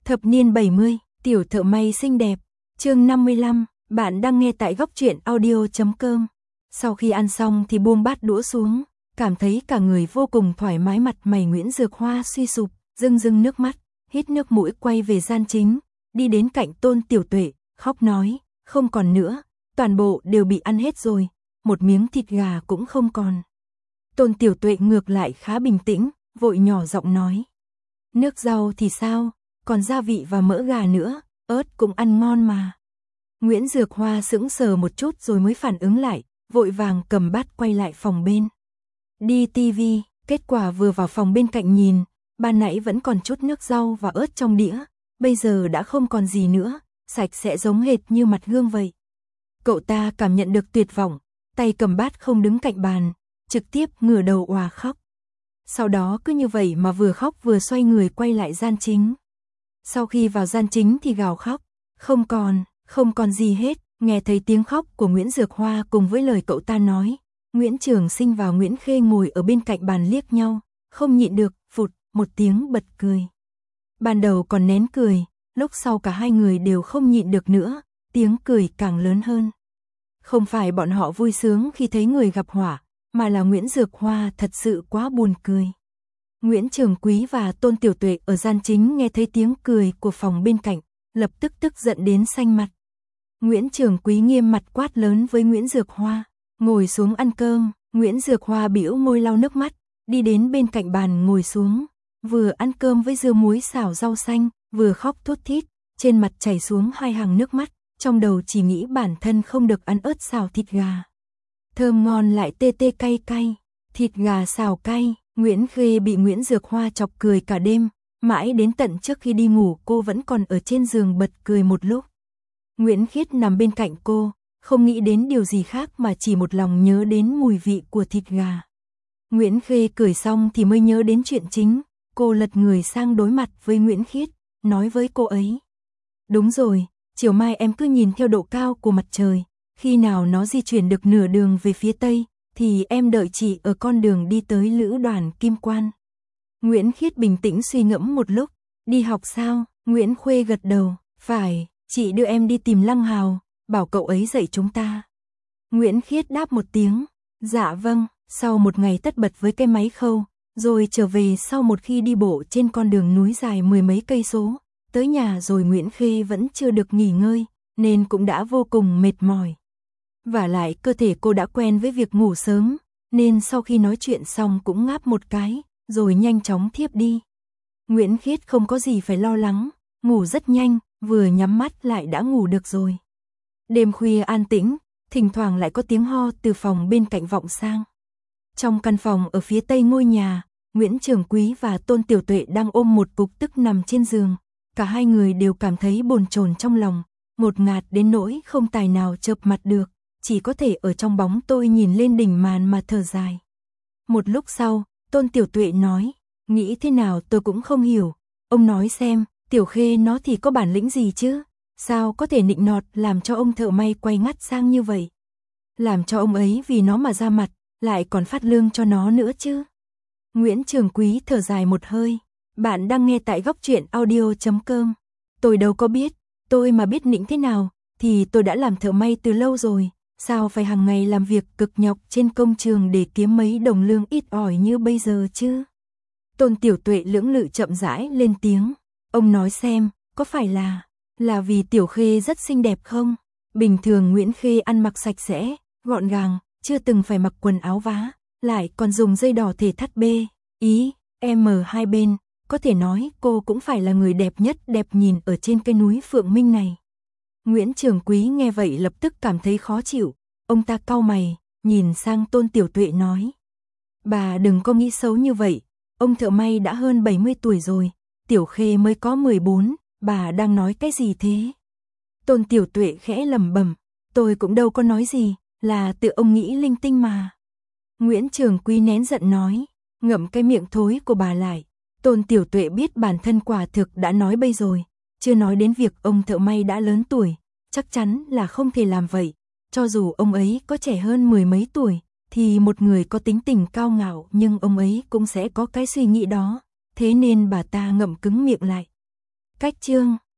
Thập niên 70, tiểu thợ may xinh đẹp, chương 55, bạn đang nghe tại góc truyện audio.com. Sau khi ăn xong thì buông bát đũa xuống, cảm thấy cả người vô cùng thoải mái, mặt mày Nguyễn Dược Hoa suy sụp, rưng rưng nước mắt, hít nước mũi quay về gian chính, đi đến cạnh Tôn Tiểu Tuệ, khóc nói, không còn nữa, toàn bộ đều bị ăn hết rồi, một miếng thịt gà cũng không còn. Tôn Tiểu Tuệ ngược lại khá bình tĩnh, vội nhỏ giọng nói, nước rau thì sao, còn gia vị và mỡ gà nữa, ớt cũng ăn ngon mà. Nguyễn Dược Hoa sững sờ một chút rồi mới phản ứng lại, vội vàng cầm bát quay lại phòng bên. Đi tivi, kết quả vừa vào phòng bên cạnh nhìn, ban nãy vẫn còn chút nước rau và ớt trong đĩa, bây giờ đã không còn gì nữa, sạch sẽ giống hệt như mặt gương vậy. Cậu ta cảm nhận được tuyệt vọng, tay cầm bát không đứng cạnh bàn, trực tiếp ngửa đầu òa khóc. Sau đó cứ như vậy mà vừa khóc vừa xoay người quay lại gian chính. Sau khi vào gian chính thì gào khóc, không còn gì hết. Nghe thấy tiếng khóc của Nguyễn Dược Hoa cùng với lời cậu ta nói, Nguyễn Trường Sinh và Nguyễn Khê ngồi ở bên cạnh bàn liếc nhau, không nhịn được, phụt, một tiếng bật cười. Ban đầu còn nén cười, lúc sau cả hai người đều không nhịn được nữa, tiếng cười càng lớn hơn. Không phải bọn họ vui sướng khi thấy người gặp họa, mà là Nguyễn Dược Hoa thật sự quá buồn cười. Nguyễn Trường Quý và Tôn Tiểu Tuệ ở gian chính nghe thấy tiếng cười của phòng bên cạnh, lập tức tức giận đến xanh mặt. Nguyễn Trường Quý nghiêm mặt quát lớn với Nguyễn Dược Hoa, ngồi xuống ăn cơm. Nguyễn Dược Hoa bĩu môi lau nước mắt, đi đến bên cạnh bàn ngồi xuống, vừa ăn cơm với dưa muối xào rau xanh, vừa khóc thút thít, trên mặt chảy xuống hai hàng nước mắt, trong đầu chỉ nghĩ bản thân không được ăn ớt xào thịt gà. Thơm ngon lại tê tê cay cay, thịt gà xào cay. Nguyễn Khê bị Nguyễn Dược Hoa chọc cười cả đêm, mãi đến tận trước khi đi ngủ cô vẫn còn ở trên giường bật cười một lúc. Nguyễn Khiết nằm bên cạnh cô, không nghĩ đến điều gì khác mà chỉ một lòng nhớ đến mùi vị của thịt gà. Nguyễn Khê cười xong thì mới nhớ đến chuyện chính, cô lật người sang đối mặt với Nguyễn Khiết, nói với cô ấy. Đúng rồi, chiều mai em cứ nhìn theo độ cao của mặt trời, khi nào nó di chuyển được nửa đường về phía tây, thì em đợi chị ở con đường đi tới Lữ Đoàn Kim Quan. Nguyễn Khiết bình tĩnh suy ngẫm một lúc, đi học sao? Nguyễn Khuê gật đầu, phải, chị đưa em đi tìm Lăng Hào, bảo cậu ấy dạy chúng ta. Nguyễn Khiết đáp một tiếng, dạ vâng, sau một ngày tất bật với cái máy khâu, rồi trở về sau một khi đi bộ trên con đường núi dài mười mấy cây số, tới nhà rồi Nguyễn Khê vẫn chưa được nghỉ ngơi, nên cũng đã vô cùng mệt mỏi. Vả lại cơ thể cô đã quen với việc ngủ sớm, nên sau khi nói chuyện xong cũng ngáp một cái, rồi nhanh chóng thiếp đi. Nguyễn Khiết không có gì phải lo lắng, ngủ rất nhanh, vừa nhắm mắt lại đã ngủ được rồi. Đêm khuya an tĩnh, thỉnh thoảng lại có tiếng ho từ phòng bên cạnh vọng sang. Trong căn phòng ở phía tây ngôi nhà, Nguyễn Trường Quý và Tôn Tiểu Tuệ đang ôm một cục tức nằm trên giường. Cả hai người đều cảm thấy bồn chồn trong lòng, ngột ngạt đến nỗi không tài nào chợp mặt được, chỉ có thể ở trong bóng tôi nhìn lên đỉnh màn mà thở dài. Một lúc sau, Tôn Tiểu Tuệ nói, nghĩ thế nào tôi cũng không hiểu, ông nói xem, Tiểu Khê nó thì có bản lĩnh gì chứ, sao có thể nịnh nọt làm cho ông thợ may quay ngắt sang như vậy. Làm cho ông ấy vì nó mà ra mặt, lại còn phát lương cho nó nữa chứ. Nguyễn Trường Quý thở dài một hơi, bạn đang nghe tại góc truyện audio.com. Tôi đâu có biết, tôi mà biết nịnh thế nào, thì tôi đã làm thợ may từ lâu rồi. Sao phải hàng ngày làm việc cực nhọc trên công trường để kiếm mấy đồng lương ít ỏi như bây giờ chứ? Tôn Tiểu Tuệ lưỡng lự chậm rãi lên tiếng. Ông nói xem, có phải là vì Tiểu Khê rất xinh đẹp không? Bình thường Nguyễn Khê ăn mặc sạch sẽ, gọn gàng, chưa từng phải mặc quần áo vá, lại còn dùng dây đỏ thể thắt bê, M hai bên, có thể nói cô cũng phải là người đẹp nhất đẹp nhìn ở trên cây núi Phượng Minh này. Nguyễn Trường Quý nghe vậy lập tức cảm thấy khó chịu, ông ta cau mày, nhìn sang Tôn Tiểu Tuệ nói. Bà đừng có nghĩ xấu như vậy, ông thợ may đã hơn 70 tuổi rồi, Tiểu Khê mới có 14, bà đang nói cái gì thế? Tôn Tiểu Tuệ khẽ lẩm bẩm, tôi cũng đâu có nói gì, là tự ông nghĩ linh tinh mà. Nguyễn Trường Quý nén giận nói, ngậm cái miệng thối của bà lại. Tôn Tiểu Tuệ biết bản thân quả thực đã nói bậy rồi, chưa nói đến việc ông thợ may đã lớn tuổi, chắc chắn là không thể làm vậy. Cho dù ông ấy có trẻ hơn mười mấy tuổi, thì một người có tính tình cao ngạo nhưng ông ấy cũng sẽ có cái suy nghĩ đó, thế nên bà ta ngậm cứng miệng lại. Cách chương